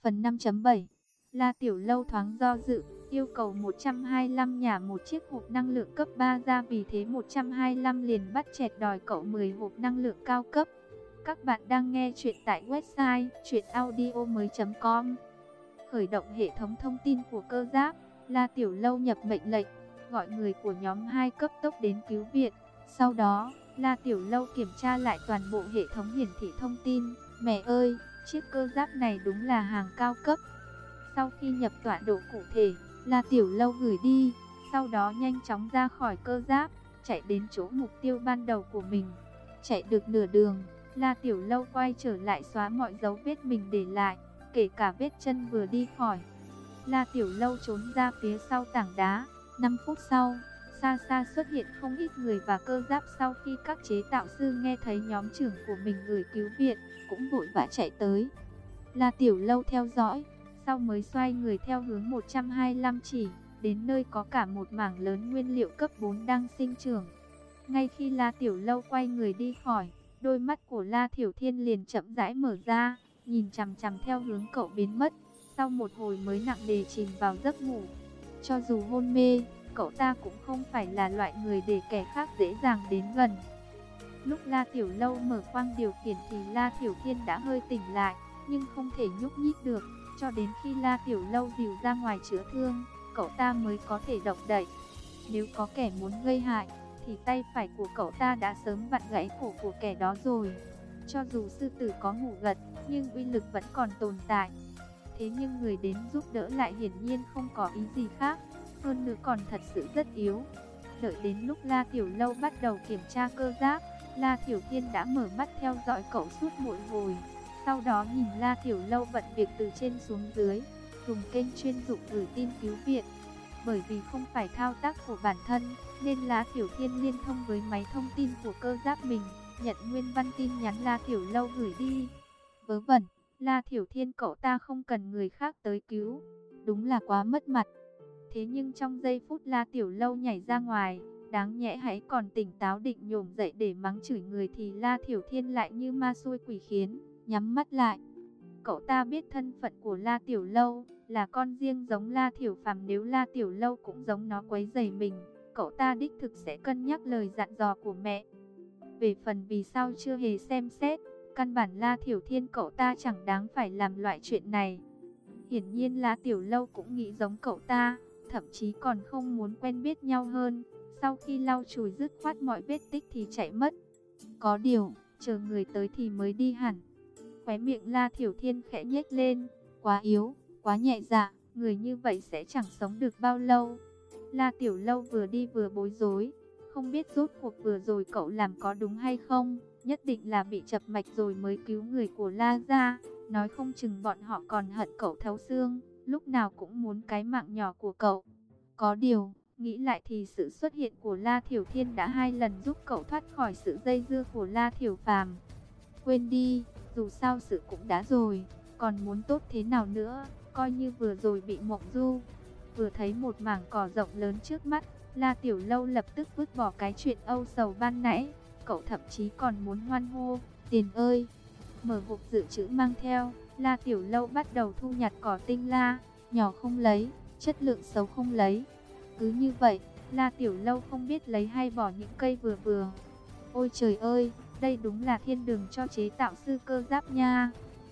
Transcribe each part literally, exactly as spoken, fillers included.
Phần năm chấm bảy. La Tiểu Lâu thoáng do dự, yêu cầu một trăm hai mươi lăm nhả một chiếc hộp năng lượng cấp ba ra, vì thế một trăm hai mươi lăm liền bắt chẹt đòi cậu mười hộp năng lượng cao cấp. Các bạn đang nghe chuyện tại website truyện audio mới chấm com. Khởi động hệ thống thông tin của cơ giáp, La Tiểu Lâu nhập mệnh lệnh, gọi người của nhóm hai cấp tốc đến cứu viện. Sau đó, La Tiểu Lâu kiểm tra lại toàn bộ hệ thống hiển thị thông tin. Mẹ ơi, chiếc cơ giáp này đúng là hàng cao cấp. Sau khi nhập tọa độ cụ thể, La Tiểu Lâu gửi đi, sau đó nhanh chóng ra khỏi cơ giáp, chạy đến chỗ mục tiêu ban đầu của mình. Chạy được nửa đường, La Tiểu Lâu quay trở lại xóa mọi dấu vết mình để lại, kể cả vết chân vừa đi khỏi. La Tiểu Lâu trốn ra phía sau tảng đá. năm phút sau, xa xa xuất hiện không ít người và cơ giáp. Sau khi các chế tạo sư nghe thấy nhóm trưởng của mình gửi cứu viện, cũng vội vã chạy tới. La Tiểu Lâu theo dõi, sau mới xoay người theo hướng một trăm hai mươi lăm chỉ, đến nơi có cả một mảng lớn nguyên liệu cấp bốn đang sinh trưởng. Ngay khi La Tiểu Lâu quay người đi khỏi, đôi mắt của La Thiểu Thiên liền chậm rãi mở ra, nhìn chằm chằm theo hướng cậu biến mất. Sau một hồi mới nặng nề chìm vào giấc ngủ. Cho dù hôn mê, cậu ta cũng không phải là loại người để kẻ khác dễ dàng đến gần. Lúc La Tiểu Lâu mở khoang điều khiển thì La Thiểu Thiên đã hơi tỉnh lại, nhưng không thể nhúc nhích được. Cho đến khi La Tiểu Lâu dìu ra ngoài chữa thương, cậu ta mới có thể động đậy. Nếu có kẻ muốn gây hại, thì tay phải của cậu ta đã sớm vặn gãy cổ của kẻ đó rồi. Cho dù sư tử có ngủ gật, nhưng uy lực vẫn còn tồn tại. Thế nhưng người đến giúp đỡ lại hiển nhiên không có ý gì khác, hơn nữa còn thật sự rất yếu. Đợi đến lúc La Tiểu Lâu bắt đầu kiểm tra cơ giáp, La Thiểu Thiên đã mở mắt theo dõi cậu suốt một hồi. Sau đó nhìn La Tiểu Lâu bận việc từ trên xuống dưới, dùng kênh chuyên dụng gửi tin cứu viện. Bởi vì không phải thao tác của bản thân, nên La Thiểu Thiên liên thông với máy thông tin của cơ giáp mình, nhận nguyên văn tin nhắn La Tiểu Lâu gửi đi. Vớ vẩn, La Thiểu Thiên cậu ta không cần người khác tới cứu, đúng là quá mất mặt. Thế nhưng trong giây phút La Tiểu Lâu nhảy ra ngoài, đáng nhẽ hãy còn tỉnh táo định nhổm dậy để mắng chửi người, thì La Thiểu Thiên lại như ma xui quỷ khiến, nhắm mắt lại. Cậu ta biết thân phận của La Tiểu Lâu là con riêng giống La Thiểu Phàm, nếu La Tiểu Lâu cũng giống nó quấy rầy mình, cậu ta đích thực sẽ cân nhắc lời dặn dò của mẹ. Về phần vì sao chưa hề xem xét, căn bản La Thiểu Thiên cậu ta chẳng đáng phải làm loại chuyện này. Hiển nhiên La Tiểu Lâu cũng nghĩ giống cậu ta, thậm chí còn không muốn quen biết nhau hơn. Sau khi lau chùi dứt khoát mọi vết tích thì chạy mất. Có điều, chờ người tới thì mới đi hẳn. Khóe miệng La Thiểu Thiên khẽ nhếch lên, quá yếu, quá nhẹ dạ, người như vậy sẽ chẳng sống được bao lâu. La Tiểu Lâu vừa đi vừa bối rối, không biết rốt cuộc vừa rồi cậu làm có đúng hay không, nhất định là bị chập mạch rồi mới cứu người của La gia, nói không chừng bọn họ còn hận cậu thấu xương, lúc nào cũng muốn cái mạng nhỏ của cậu. Có điều, nghĩ lại thì sự xuất hiện của La Thiểu Thiên đã hai lần giúp cậu thoát khỏi sự dây dưa của La Thiểu Phàm. Quên đi, dù sao sự cũng đã rồi, còn muốn tốt thế nào nữa, coi như vừa rồi bị mộng du. Vừa thấy một mảng cỏ rộng lớn trước mắt, La Tiểu Lâu lập tức vứt bỏ cái chuyện âu sầu ban nãy, cậu thậm chí còn muốn hoan hô, tiền ơi. Mở hộp dự trữ mang theo, La Tiểu Lâu bắt đầu thu nhặt cỏ tinh la, nhỏ không lấy, chất lượng xấu không lấy. Cứ như vậy, La Tiểu Lâu không biết lấy hay bỏ những cây vừa vừa. Ôi trời ơi, đây đúng là thiên đường cho chế tạo sư cơ giáp nha.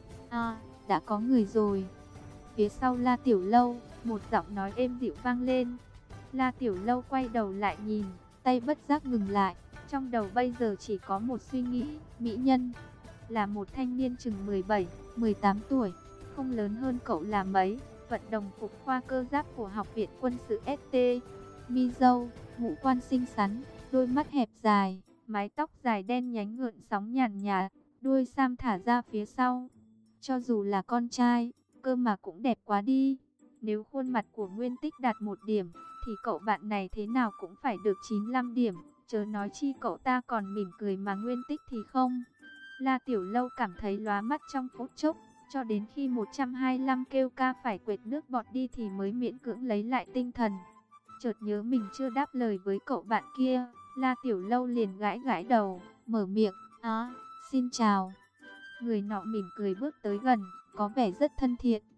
À, đã có người rồi. Phía sau La Tiểu Lâu, một giọng nói êm dịu vang lên. La Tiểu Lâu quay đầu lại nhìn, tay bất giác ngừng lại. Trong đầu bây giờ chỉ có một suy nghĩ, mỹ nhân. Là một thanh niên chừng mười bảy, mười tám tuổi, không lớn hơn cậu là mấy. Vận đồng phục khoa cơ giáp của Học viện Quân sự ét tê. Mi râu, ngũ quan xinh xắn, đôi mắt hẹp dài, mái tóc dài đen nhánh gợn sóng nhàn nhạt, đuôi sam thả ra phía sau. Cho dù là con trai, cơ mà cũng đẹp quá đi. Nếu khuôn mặt của Nguyên Tích đạt một điểm, thì cậu bạn này thế nào cũng phải được chín mươi lăm điểm. Chớ nói chi cậu ta còn mỉm cười mà Nguyên Tích thì không. La Tiểu Lâu cảm thấy lóa mắt trong phút chốc, cho đến khi một trăm hai mươi lăm kêu ca phải quệt nước bọt đi thì mới miễn cưỡng lấy lại tinh thần. Chợt nhớ mình chưa đáp lời với cậu bạn kia, La Tiểu Lâu liền gãi gãi đầu, mở miệng, "À, xin chào." Người nọ mỉm cười bước tới gần, có vẻ rất thân thiện,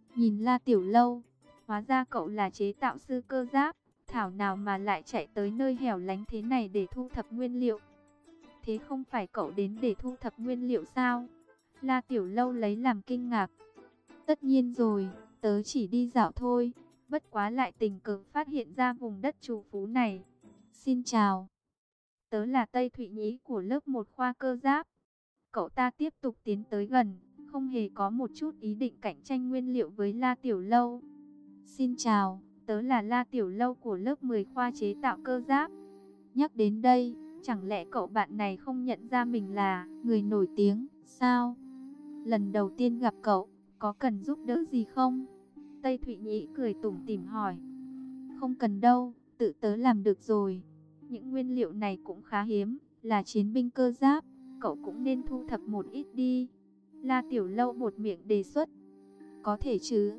nhìn La Tiểu Lâu, hóa ra cậu là chế tạo sư cơ giáp, thảo nào mà lại chạy tới nơi hẻo lánh thế này để thu thập nguyên liệu. Thế không phải cậu đến để thu thập nguyên liệu sao? La Tiểu Lâu lấy làm kinh ngạc. Tất nhiên rồi, tớ chỉ đi dạo thôi, bất quá lại tình cờ phát hiện ra vùng đất trù phú này. Xin chào, tớ là Tây Thụy Nhĩ của lớp một khoa cơ giáp. Cậu ta tiếp tục tiến tới gần, không hề có một chút ý định cạnh tranh nguyên liệu với La Tiểu Lâu. Xin chào, tớ là La Tiểu Lâu của lớp mười khoa chế tạo cơ giáp. Nhắc đến đây, chẳng lẽ cậu bạn này không nhận ra mình là người nổi tiếng, sao? Lần đầu tiên gặp cậu, có cần giúp đỡ gì không? Tây Thụy Nhĩ cười tủm tỉm hỏi. Không cần đâu, tự tớ làm được rồi. Những nguyên liệu này cũng khá hiếm, là chiến binh cơ giáp, cậu cũng nên thu thập một ít đi. La Tiểu Lâu buột miệng đề xuất. Có thể chứ?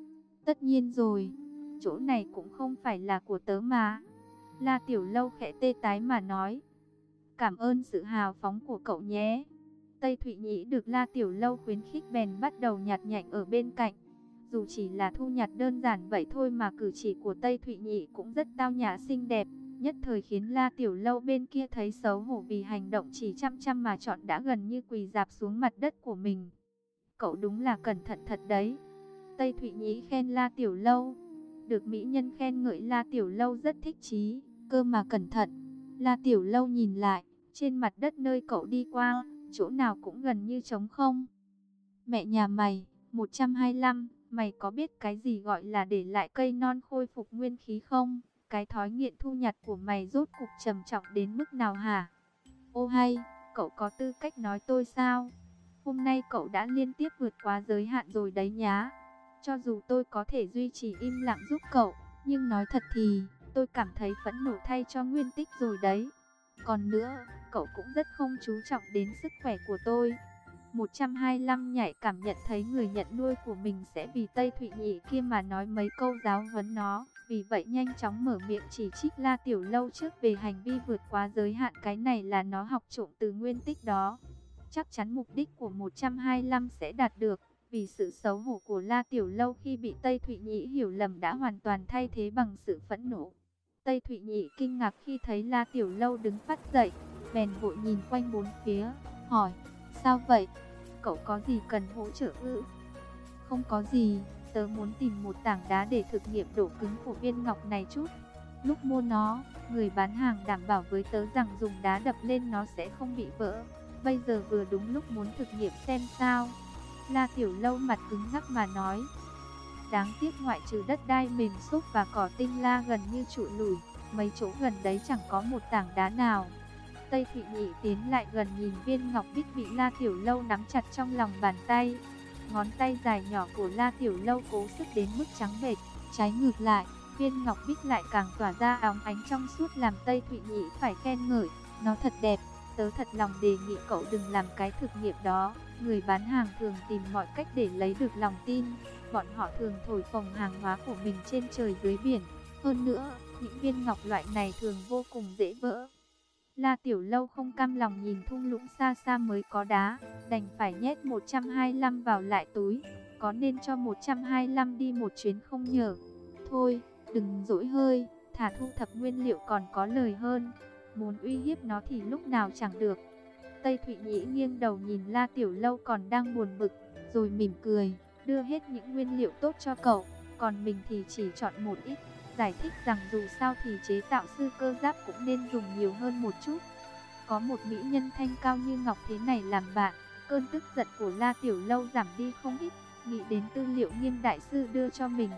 Tất nhiên rồi, chỗ này cũng không phải là của tớ mà. La Tiểu Lâu khẽ tê tái mà nói. Cảm ơn sự hào phóng của cậu nhé. Tây Thụy Nhĩ được La Tiểu Lâu khuyến khích bèn bắt đầu nhặt nhạnh ở bên cạnh. Dù chỉ là thu nhặt đơn giản vậy thôi mà cử chỉ của Tây Thụy Nhĩ cũng rất tao nhã xinh đẹp, nhất thời khiến La Tiểu Lâu bên kia thấy xấu hổ vì hành động chỉ chăm chăm mà chọn đã gần như quỳ rạp xuống mặt đất của mình. Cậu đúng là cẩn thận thật đấy. Tây Thụy Nhĩ khen La Tiểu Lâu. Được mỹ nhân khen ngợi, La Tiểu Lâu rất thích chí, cơ mà cẩn thận. La Tiểu Lâu nhìn lại, trên mặt đất nơi cậu đi qua, chỗ nào cũng gần như trống không. Mẹ nhà mày, một trăm hai mươi lăm, mày có biết cái gì gọi là để lại cây non khôi phục nguyên khí không? Cái thói nghiện thu nhặt của mày rốt cục trầm trọng đến mức nào hả? Ô hay, cậu có tư cách nói tôi sao? Hôm nay cậu đã liên tiếp vượt quá giới hạn rồi đấy nhá. Cho dù tôi có thể duy trì im lặng giúp cậu, nhưng nói thật thì tôi cảm thấy phẫn nộ thay cho Nguyên Tích rồi đấy. Còn nữa, cậu cũng rất không chú trọng đến sức khỏe của tôi. một trăm hai mươi lăm nhảy cảm nhận thấy người nhận nuôi của mình sẽ vì Tây Thụy Nhĩ kia mà nói mấy câu giáo huấn nó. Vì vậy nhanh chóng mở miệng chỉ trích La Tiểu Lâu trước về hành vi vượt quá giới hạn. Cái này là nó học trộm từ Nguyên Tích đó. Chắc chắn mục đích của một trăm hai mươi lăm sẽ đạt được. Vì sự xấu hổ của La Tiểu Lâu khi bị Tây Thụy Nhĩ hiểu lầm đã hoàn toàn thay thế bằng sự phẫn nộ. Tây Thụy Nhĩ kinh ngạc khi thấy La Tiểu Lâu đứng phát dậy, bèn vội nhìn quanh bốn phía, hỏi, sao vậy? Cậu có gì cần hỗ trợ ư? Không có gì, tớ muốn tìm một tảng đá để thực nghiệm độ cứng của viên ngọc này chút. Lúc mua nó, người bán hàng đảm bảo với tớ rằng dùng đá đập lên nó sẽ không bị vỡ. Bây giờ vừa đúng lúc muốn thực nghiệm xem sao. La Tiểu Lâu mặt cứng ngắc mà nói. Đáng tiếc ngoại trừ đất đai mềm xúc và cỏ tinh la gần như trụi lủi, mấy chỗ gần đấy chẳng có một tảng đá nào. Tây Thụy Nhĩ tiến lại gần nhìn viên ngọc bích bị La Tiểu Lâu nắm chặt trong lòng bàn tay. Ngón tay dài nhỏ của La Tiểu Lâu cố sức đến mức trắng bệch, trái ngược lại, viên ngọc bích lại càng tỏa ra óng ánh trong suốt làm Tây Thụy Nhĩ phải khen ngợi, nó thật đẹp. Tớ thật lòng đề nghị cậu đừng làm cái thực nghiệm đó. Người bán hàng thường tìm mọi cách để lấy được lòng tin. Bọn họ thường thổi phồng hàng hóa của mình trên trời dưới biển. Hơn nữa, những viên ngọc loại này thường vô cùng dễ vỡ. La Tiểu Lâu không cam lòng nhìn thung lũng xa xa mới có đá, đành phải nhét một trăm hai mươi lăm vào lại túi. Có nên cho một trăm hai mươi lăm đi một chuyến không nhờ? Thôi, đừng dỗi hơi, thả thu thập nguyên liệu còn có lời hơn. Muốn uy hiếp nó thì lúc nào chẳng được. Tây Thụy Nhĩ nghiêng đầu nhìn La Tiểu Lâu còn đang buồn bực, rồi mỉm cười, đưa hết những nguyên liệu tốt cho cậu, còn mình thì chỉ chọn một ít, giải thích rằng dù sao thì chế tạo sư cơ giáp cũng nên dùng nhiều hơn một chút. Có một mỹ nhân thanh cao như ngọc thế này làm bạn, cơn tức giận của La Tiểu Lâu giảm đi không ít, nghĩ đến tư liệu Nghiêm đại sư đưa cho mình.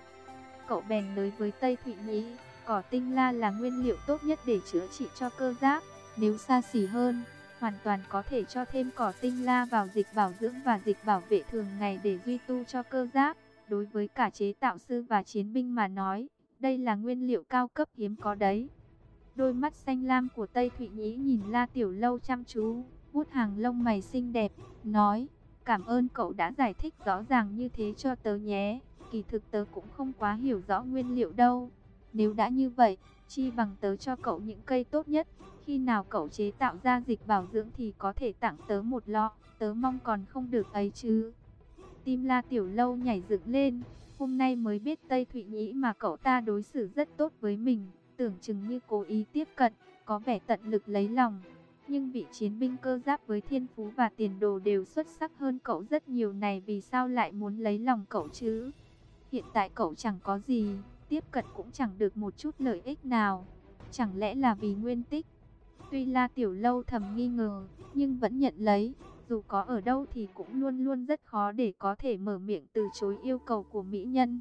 Cậu bèn nói với Tây Thụy Nhĩ, cỏ tinh la là nguyên liệu tốt nhất để chữa trị cho cơ giáp, nếu xa xỉ hơn, hoàn toàn có thể cho thêm cỏ tinh la vào dịch bảo dưỡng và dịch bảo vệ thường ngày để duy tu cho cơ giáp. Đối với cả chế tạo sư và chiến binh mà nói, đây là nguyên liệu cao cấp hiếm có đấy. Đôi mắt xanh lam của Tây Thụy Nhĩ nhìn La Tiểu Lâu chăm chú, vuốt hàng lông mày xinh đẹp, nói, cảm ơn cậu đã giải thích rõ ràng như thế cho tớ nhé. Kỳ thực tớ cũng không quá hiểu rõ nguyên liệu đâu. Nếu đã như vậy, chi bằng tớ cho cậu những cây tốt nhất. Khi nào cậu chế tạo ra dịch bảo dưỡng thì có thể tặng tớ một lọ. Tớ mong còn không được ấy chứ. tim La Tiểu Lâu nhảy dựng lên. Hôm nay mới biết Tây Thụy Nhĩ mà cậu ta đối xử rất tốt với mình, tưởng chừng như cố ý tiếp cận, có vẻ tận lực lấy lòng. Nhưng vị chiến binh cơ giáp với thiên phú và tiền đồ đều xuất sắc hơn cậu rất nhiều này, vì sao lại muốn lấy lòng cậu chứ? Hiện tại cậu chẳng có gì, tiếp cận cũng chẳng được một chút lợi ích nào. Chẳng lẽ là vì Nguyên Tích? Tuy La Tiểu Lâu thầm nghi ngờ, nhưng vẫn nhận lấy. Dù có ở đâu thì cũng luôn luôn rất khó để có thể mở miệng từ chối yêu cầu của mỹ nhân.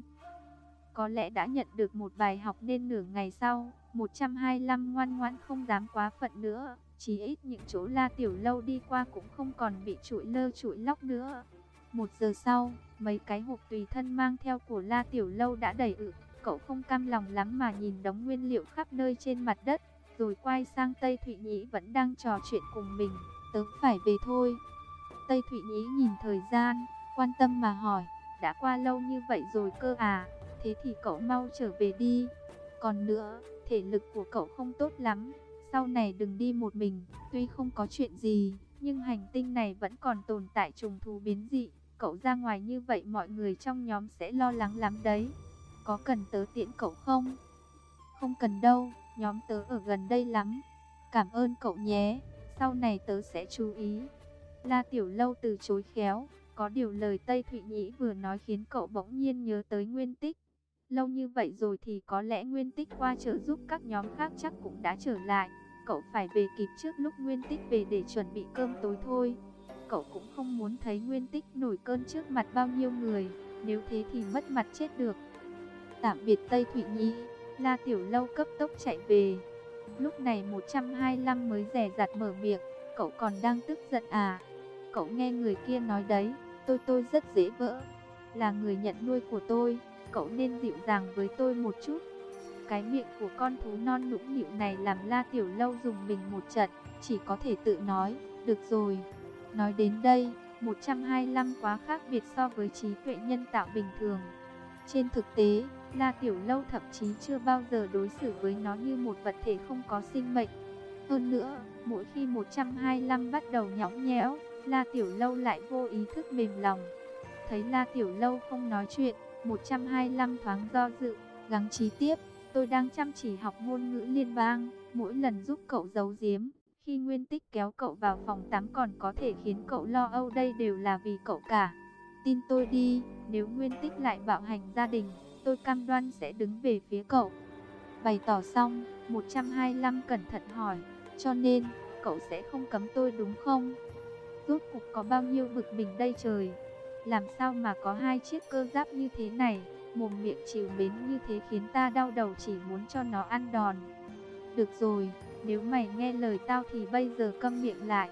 Có lẽ đã nhận được một bài học nên nửa ngày sau, một trăm hai mươi lăm ngoan ngoãn không dám quá phận nữa. Chí ít những chỗ La Tiểu Lâu đi qua cũng không còn bị trụi lơ trụi lóc nữa. Một giờ sau, mấy cái hộp tùy thân mang theo của La Tiểu Lâu đã đầy ự. Cậu không cam lòng lắm mà nhìn đống nguyên liệu khắp nơi trên mặt đất, rồi quay sang Tây Thụy Nhĩ vẫn đang trò chuyện cùng mình. Tớ phải về thôi. Tây Thụy Nhĩ nhìn thời gian, quan tâm mà hỏi, đã qua lâu như vậy rồi cơ à, thế thì cậu mau trở về đi. Còn nữa, thể lực của cậu không tốt lắm, sau này đừng đi một mình. Tuy không có chuyện gì, nhưng hành tinh này vẫn còn tồn tại trùng thú biến dị. Cậu ra ngoài như vậy mọi người trong nhóm sẽ lo lắng lắm đấy. Có cần tớ tiễn cậu không? Không cần đâu, nhóm tớ ở gần đây lắm. Cảm ơn cậu nhé, sau này tớ sẽ chú ý. La Tiểu Lâu từ chối khéo, có điều lời Tây Thụy Nhĩ vừa nói khiến cậu bỗng nhiên nhớ tới Nguyên Tích. Lâu như vậy rồi thì có lẽ Nguyên Tích qua trợ giúp các nhóm khác chắc cũng đã trở lại. Cậu phải về kịp trước lúc Nguyên Tích về để chuẩn bị cơm tối thôi. Cậu cũng không muốn thấy Nguyên Tích nổi cơn trước mặt bao nhiêu người, nếu thế thì mất mặt chết được. Tạm biệt Tây Thụy Nhĩ, La Tiểu Lâu cấp tốc chạy về. Lúc này một trăm hai mươi lăm mới dè dặt mở miệng, cậu còn đang tức giận à? Cậu nghe người kia nói đấy, tôi tôi rất dễ vỡ, là người nhận nuôi của tôi, cậu nên dịu dàng với tôi một chút. Cái miệng của con thú non nũng nịu này làm La Tiểu Lâu dùng mình một trận, chỉ có thể tự nói, được rồi. Nói đến đây, một trăm hai mươi lăm quá khác biệt so với trí tuệ nhân tạo bình thường. Trên thực tế, La Tiểu Lâu thậm chí chưa bao giờ đối xử với nó như một vật thể không có sinh mệnh. Hơn nữa, mỗi khi một trăm hai mươi lăm bắt đầu nhõng nhẽo, La Tiểu Lâu lại vô ý thức mềm lòng. Thấy La Tiểu Lâu không nói chuyện, một trăm hai mươi lăm thoáng do dự, gắng trí tiếp. Tôi đang chăm chỉ học ngôn ngữ liên bang, mỗi lần giúp cậu giấu giếm. Khi Nguyên Tích kéo cậu vào phòng tắm còn có thể khiến cậu lo âu, đây đều là vì cậu cả. Tin tôi đi, nếu Nguyên Tích lại bạo hành gia đình, tôi cam đoan sẽ đứng về phía cậu. Bày tỏ xong, một trăm hai mươi lăm cẩn thận hỏi, cho nên, cậu sẽ không cấm tôi đúng không? Rốt cuộc có bao nhiêu bực mình đây trời? Làm sao mà có hai chiếc cơ giáp như thế này, mồm miệng trìu mến như thế khiến ta đau đầu chỉ muốn cho nó ăn đòn. Được rồi, nếu mày nghe lời tao thì bây giờ câm miệng lại.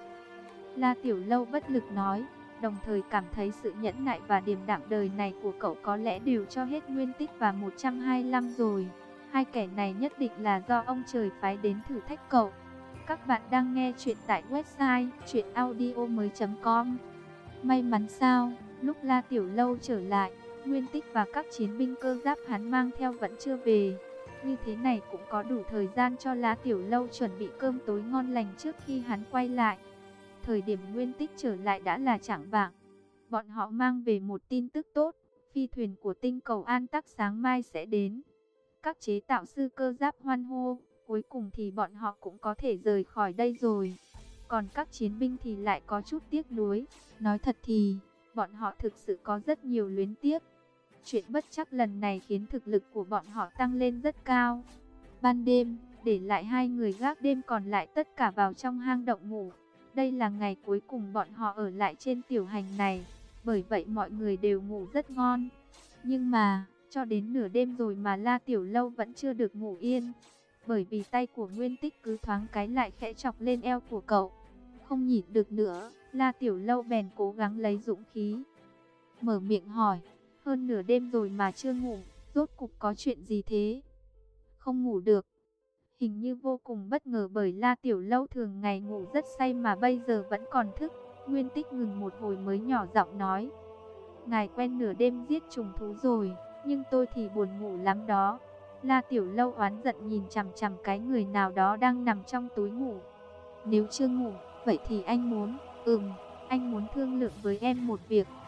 La Tiểu Lâu bất lực nói, đồng thời cảm thấy sự nhẫn nại và điềm đạm đời này của cậu có lẽ đều cho hết Nguyên Tích và một trăm hai mươi lăm rồi. Hai kẻ này nhất định là do ông trời phái đến thử thách cậu. Các bạn đang nghe chuyện tại website truyện audio mới chấm com. May mắn sao, lúc La Tiểu Lâu trở lại, Nguyên Tích và các chiến binh cơ giáp hắn mang theo vẫn chưa về. Như thế này cũng có đủ thời gian cho La Tiểu Lâu chuẩn bị cơm tối ngon lành trước khi hắn quay lại. Thời điểm Nguyên Tích trở lại đã là chạng vạng. Bọn họ mang về một tin tức tốt, phi thuyền của tinh cầu An Tắc sáng mai sẽ đến. Các chế tạo sư cơ giáp hoan hô, cuối cùng thì bọn họ cũng có thể rời khỏi đây rồi. Còn các chiến binh thì lại có chút tiếc nuối. Nói thật thì, bọn họ thực sự có rất nhiều luyến tiếc. Chuyện bất trắc lần này khiến thực lực của bọn họ tăng lên rất cao. Ban đêm, để lại hai người gác đêm còn lại tất cả vào trong hang động ngủ. Đây là ngày cuối cùng bọn họ ở lại trên tiểu hành này, bởi vậy mọi người đều ngủ rất ngon. Nhưng mà, cho đến nửa đêm rồi mà La Tiểu Lâu vẫn chưa được ngủ yên. Bởi vì tay của Nguyên Tích cứ thoáng cái lại khẽ chọc lên eo của cậu. Không nhịn được nữa, La Tiểu Lâu bèn cố gắng lấy dũng khí. Mở miệng hỏi, hơn nửa đêm rồi mà chưa ngủ, rốt cục có chuyện gì thế? Không ngủ được. Hình như vô cùng bất ngờ bởi La Tiểu Lâu thường ngày ngủ rất say mà bây giờ vẫn còn thức. Nguyên Tích ngừng một hồi mới nhỏ giọng nói. Ngài quen nửa đêm giết trùng thú rồi, nhưng tôi thì buồn ngủ lắm đó. La Tiểu Lâu oán giận nhìn chằm chằm cái người nào đó đang nằm trong túi ngủ. Nếu chưa ngủ, vậy thì anh muốn, ừm, anh muốn thương lượng với em một việc.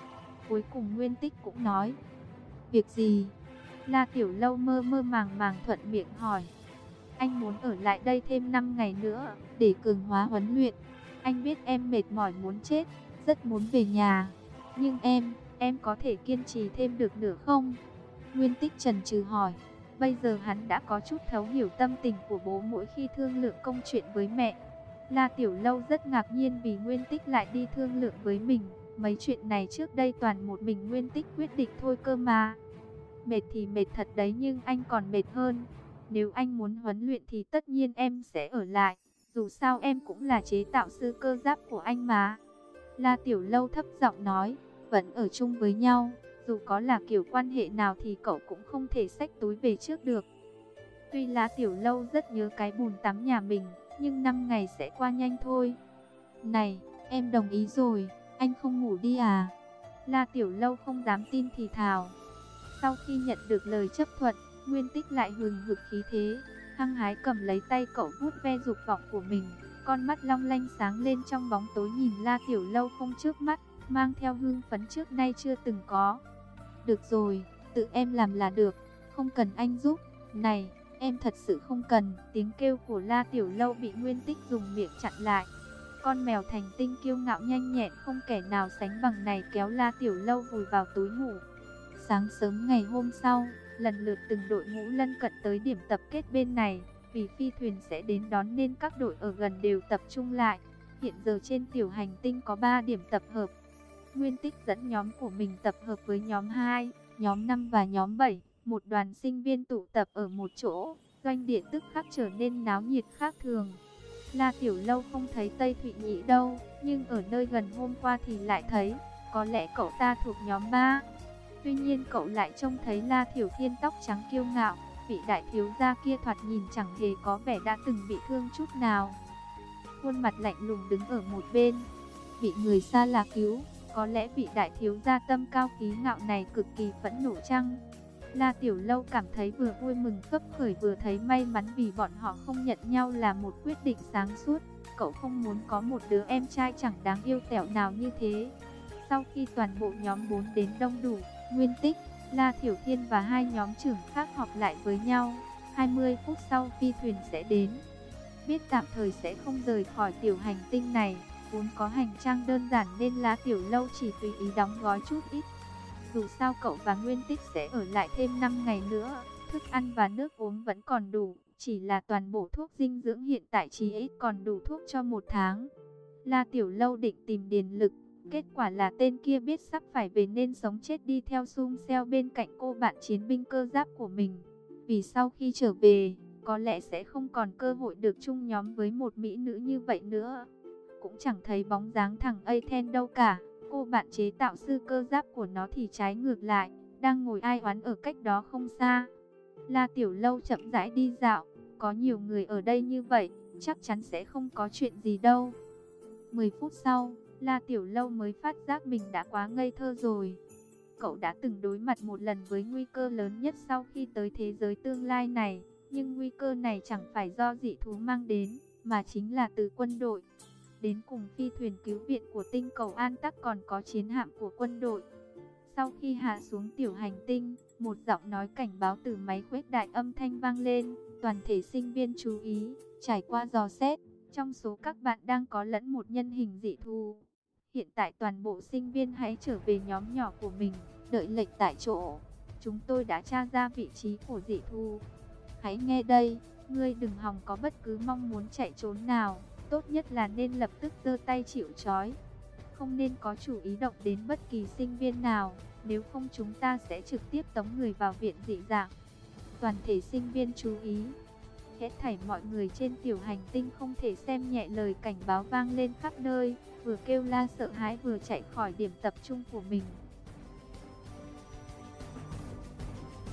Cuối cùng Nguyên Tích cũng nói. Việc gì? La Tiểu Lâu mơ mơ màng màng thuận miệng hỏi. Anh muốn ở lại đây thêm năm ngày nữa, để cường hóa huấn luyện. Anh biết em mệt mỏi muốn chết, rất muốn về nhà. Nhưng em, em có thể kiên trì thêm được nữa không? Nguyên Tích chần chừ hỏi. Bây giờ hắn đã có chút thấu hiểu tâm tình của bố mỗi khi thương lượng công chuyện với mẹ. La Tiểu Lâu rất ngạc nhiên vì Nguyên Tích lại đi thương lượng với mình. Mấy chuyện này trước đây toàn một mình Nguyên Tích quyết định thôi cơ mà. Mệt thì mệt thật đấy nhưng anh còn mệt hơn. Nếu anh muốn huấn luyện thì tất nhiên em sẽ ở lại. Dù sao em cũng là chế tạo sư cơ giáp của anh mà. La Tiểu Lâu thấp giọng nói. Vẫn ở chung với nhau. Dù có là kiểu quan hệ nào thì cậu cũng không thể xách túi về trước được. Tuy La Tiểu Lâu rất nhớ cái bồn tắm nhà mình, nhưng năm ngày sẽ qua nhanh thôi. Này, em đồng ý rồi, anh không ngủ đi à? La Tiểu Lâu không dám tin thì thào. Sau khi nhận được lời chấp thuận, Nguyên Tích lại hừng hực khí thế, hăng hái cầm lấy tay cậu vuốt ve dục vọng của mình. Con mắt long lanh sáng lên trong bóng tối nhìn La Tiểu Lâu không chớp mắt, mang theo hương phấn trước nay chưa từng có. Được rồi, tự em làm là được, không cần anh giúp. Này, em thật sự không cần. Tiếng kêu của La Tiểu Lâu bị Nguyên Tích dùng miệng chặn lại. Con mèo thành tinh kiêu ngạo nhanh nhẹn không kẻ nào sánh bằng này kéo La Tiểu Lâu vùi vào túi ngủ. Sáng sớm ngày hôm sau, lần lượt từng đội ngũ lân cận tới điểm tập kết bên này. Vì phi thuyền sẽ đến đón nên các đội ở gần đều tập trung lại. Hiện giờ trên tiểu hành tinh có ba điểm tập hợp. Nguyên Tích dẫn nhóm của mình tập hợp với nhóm hai, nhóm năm và nhóm bảy. Một đoàn sinh viên tụ tập ở một chỗ, doanh địa tức khắc trở nên náo nhiệt khác thường. La Tiểu Lâu không thấy Tây Thụy Nhĩ đâu, nhưng ở nơi gần hôm qua thì lại thấy, có lẽ cậu ta thuộc nhóm ba. Tuy nhiên cậu lại trông thấy La Thiểu Thiên tóc trắng kiêu ngạo, vị đại thiếu gia kia thoạt nhìn chẳng hề có vẻ đã từng bị thương chút nào. Khuôn mặt lạnh lùng đứng ở một bên, bị người xa lạ cứu, có lẽ vị đại thiếu gia tâm cao khí ngạo này cực kỳ phẫn nộ chăng? La Tiểu Lâu cảm thấy vừa vui mừng phấp khởi vừa thấy may mắn vì bọn họ không nhận nhau là một quyết định sáng suốt. Cậu không muốn có một đứa em trai chẳng đáng yêu tẹo nào như thế. Sau khi toàn bộ nhóm bốn đến đông đủ, Nguyên Tích, La Thiểu Thiên và hai nhóm trưởng khác họp lại với nhau. hai mươi phút sau phi thuyền sẽ đến. Biết tạm thời sẽ không rời khỏi tiểu hành tinh này, vốn có hành trang đơn giản nên La Tiểu Lâu chỉ tùy ý đóng gói chút ít. Dù sao cậu và Nguyên Tích sẽ ở lại thêm năm ngày nữa, thức ăn và nước uống vẫn còn đủ, chỉ là toàn bộ thuốc dinh dưỡng hiện tại chỉ ít còn đủ thuốc cho một tháng. La Tiểu Lâu định tìm Điền Lực, kết quả là tên kia biết sắp phải về nên sống chết đi theo xung xeo bên cạnh cô bạn chiến binh cơ giáp của mình. Vì sau khi trở về, có lẽ sẽ không còn cơ hội được chung nhóm với một mỹ nữ như vậy nữa. Cũng chẳng thấy bóng dáng thằng Athen đâu cả. Cô bạn chế tạo sư cơ giáp của nó thì trái ngược lại, đang ngồi ai oán ở cách đó không xa. La Tiểu Lâu chậm rãi đi dạo, có nhiều người ở đây như vậy, chắc chắn sẽ không có chuyện gì đâu. mười phút sau, La Tiểu Lâu mới phát giác mình đã quá ngây thơ rồi. Cậu đã từng đối mặt một lần với nguy cơ lớn nhất sau khi tới thế giới tương lai này, nhưng nguy cơ này chẳng phải do dị thú mang đến, mà chính là từ quân đội. Đến cùng phi thuyền cứu viện của tinh cầu An Tắc còn có chiến hạm của quân đội. Sau khi hạ xuống tiểu hành tinh, một giọng nói cảnh báo từ máy khuếch đại âm thanh vang lên. Toàn thể sinh viên chú ý, trải qua dò xét, trong số các bạn đang có lẫn một nhân hình dị thú. Hiện tại toàn bộ sinh viên hãy trở về nhóm nhỏ của mình, đợi lệnh tại chỗ. Chúng tôi đã tra ra vị trí của dị thú. Hãy nghe đây, ngươi đừng hòng có bất cứ mong muốn chạy trốn nào. Tốt nhất là nên lập tức giơ tay chịu trói. Không nên có chủ ý động đến bất kỳ sinh viên nào, nếu không chúng ta sẽ trực tiếp tống người vào viện dị dạng. Toàn thể sinh viên chú ý. Hết thảy mọi người trên tiểu hành tinh không thể xem nhẹ lời cảnh báo vang lên khắp nơi, vừa kêu la sợ hãi vừa chạy khỏi điểm tập trung của mình.